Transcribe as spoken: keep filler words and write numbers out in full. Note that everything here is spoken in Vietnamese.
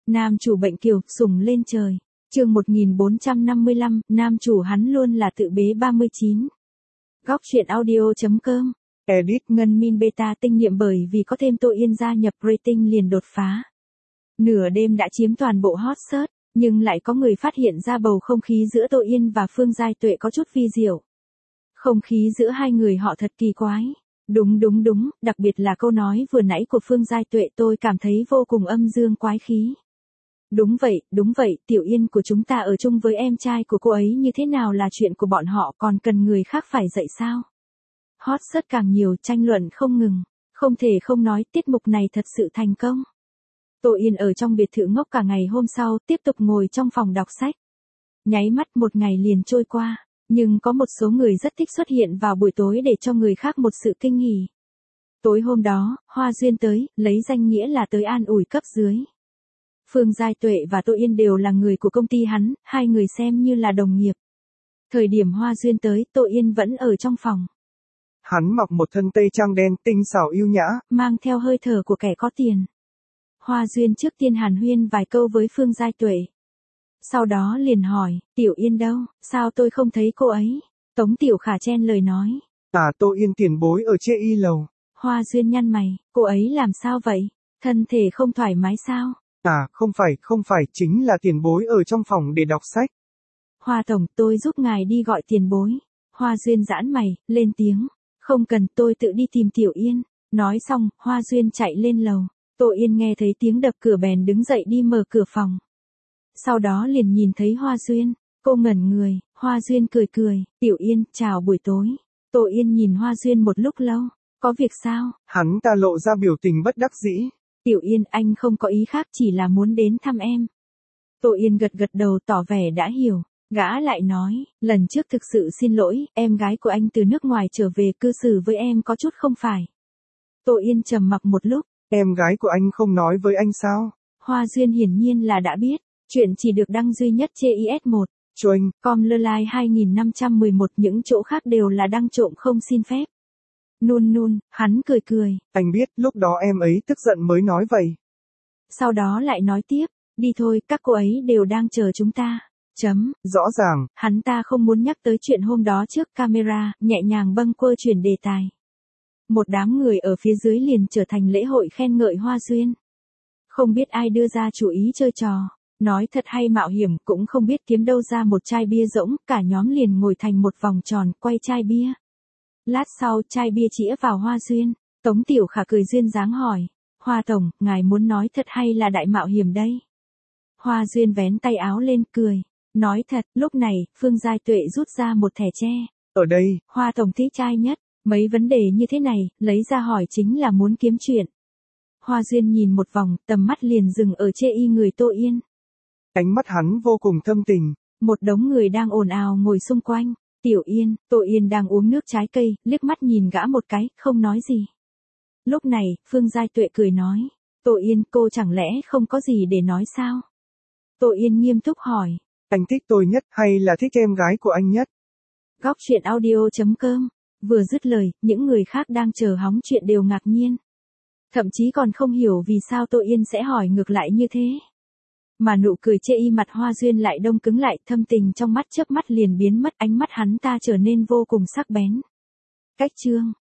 Nam chủ bệnh kiều, sủng lên trời. Chương một nghìn bốn trăm năm mươi lăm, nam chủ hắn luôn là tự bế ba mươi chín. Góc truyện audio.com. Edit Ngân Min Beta tinh nhiệm bởi vì có thêm Tô Yên gia nhập rating liền đột phá. Nửa đêm đã chiếm toàn bộ hot search, nhưng lại có người phát hiện ra bầu không khí giữa Tô Yên và Phương Giai Tuệ có chút vi diệu. Không khí giữa hai người họ thật kỳ quái. Đúng đúng đúng, đặc biệt là câu nói vừa nãy của Phương Giai Tuệ tôi cảm thấy vô cùng âm dương quái khí. Đúng vậy, đúng vậy, Tiểu Yên của chúng ta ở chung với em trai của cô ấy như thế nào là chuyện của bọn họ còn cần người khác phải dạy sao? Hot search càng nhiều, tranh luận không ngừng, không thể không nói tiết mục này thật sự thành công. Tô Yên ở trong biệt thự ngốc cả ngày hôm sau, tiếp tục ngồi trong phòng đọc sách. Nháy mắt một ngày liền trôi qua, nhưng có một số người rất thích xuất hiện vào buổi tối để cho người khác một sự kinh hỉ. Tối hôm đó, Hoa Duyên tới, lấy danh nghĩa là tới an ủi cấp dưới. Phương Giai Tuệ và Tô Yên đều là người của công ty hắn, hai người xem như là đồng nghiệp. Thời điểm Hoa Duyên tới, Tô Yên vẫn ở trong phòng. Hắn mặc một thân tây trang đen tinh xảo yêu nhã, mang theo hơi thở của kẻ có tiền. Hoa Duyên trước tiên hàn huyên vài câu với Phương Giai Tuệ. Sau đó liền hỏi, Tiểu Yên đâu, sao tôi không thấy cô ấy? Tống Tiểu Khả chen lời nói. À Tô Yên tiền bối ở chê y lầu. Hoa Duyên nhăn mày, cô ấy làm sao vậy? Thân thể không thoải mái sao? À, không phải, không phải, chính là tiền bối ở trong phòng để đọc sách. Hoa Tổng, tôi giúp ngài đi gọi tiền bối. Hoa Duyên giãn mày, lên tiếng. Không cần, tôi tự đi tìm Tiểu Yên. Nói xong, Hoa Duyên chạy lên lầu. Tô Yên nghe thấy tiếng đập cửa bèn đứng dậy đi mở cửa phòng. Sau đó liền nhìn thấy Hoa Duyên. Cô ngẩn người, Hoa Duyên cười cười. Tiểu Yên, chào buổi tối. Tô Yên nhìn Hoa Duyên một lúc lâu. Có việc sao? Hắn ta lộ ra biểu tình bất đắc dĩ. Tiểu Yên, anh không có ý khác, chỉ là muốn đến thăm em. Tô Yên gật gật đầu tỏ vẻ đã hiểu. Gã lại nói, lần trước thực sự xin lỗi, em gái của anh từ nước ngoài trở về cư xử với em có chút không phải. Tô Yên trầm mặc một lúc. Em gái của anh không nói với anh sao? Hoa Duyên hiển nhiên là đã biết. Chuyện chỉ được đăng duy nhất trên i ét một. Choing. Com lơ lai hai nghìn năm trăm mười một, những chỗ khác đều là đăng trộm không xin phép. Nôn nôn, hắn cười cười. Anh biết, lúc đó em ấy tức giận mới nói vậy. Sau đó lại nói tiếp, đi thôi, các cô ấy đều đang chờ chúng ta. Chấm. Rõ ràng. Hắn ta không muốn nhắc tới chuyện hôm đó trước camera, nhẹ nhàng bâng quơ chuyển đề tài. Một đám người ở phía dưới liền trở thành lễ hội khen ngợi Hoa Duyên. Không biết ai đưa ra chủ ý chơi trò, nói thật hay mạo hiểm, cũng không biết kiếm đâu ra một chai bia rỗng, cả nhóm liền ngồi thành một vòng tròn, quay chai bia. Lát sau, chai bia chĩa vào Hoa Duyên. Tống Tiểu Khả cười duyên dáng hỏi, Hoa Tổng, ngài muốn nói thật hay là đại mạo hiểm đây? Hoa Duyên vén tay áo lên cười, nói thật. Lúc này, Phương Giai Tuệ rút ra một thẻ tre. Ở đây, Hoa Tổng thích trai nhất, mấy vấn đề như thế này, lấy ra hỏi chính là muốn kiếm chuyện. Hoa Duyên nhìn một vòng, tầm mắt liền dừng ở chê y người Tô Yên. Ánh mắt hắn vô cùng thâm tình. Một đống người đang ồn ào ngồi xung quanh. Tiểu Yên, Tô Yên đang uống nước trái cây, liếc mắt nhìn gã một cái, không nói gì. Lúc này, Phương Giai Tuệ cười nói, Tô Yên, cô chẳng lẽ không có gì để nói sao? Tô Yên nghiêm túc hỏi, anh thích tôi nhất hay là thích em gái của anh nhất? Góc truyện audio.com. Vừa dứt lời, những người khác đang chờ hóng chuyện đều ngạc nhiên. Thậm chí còn không hiểu vì sao Tô Yên sẽ hỏi ngược lại như thế. Mà nụ cười chê y mặt Hoa Duyên lại đông cứng lại, thâm tình trong mắt chớp mắt liền biến mất, ánh mắt hắn ta trở nên vô cùng sắc bén. Cách chương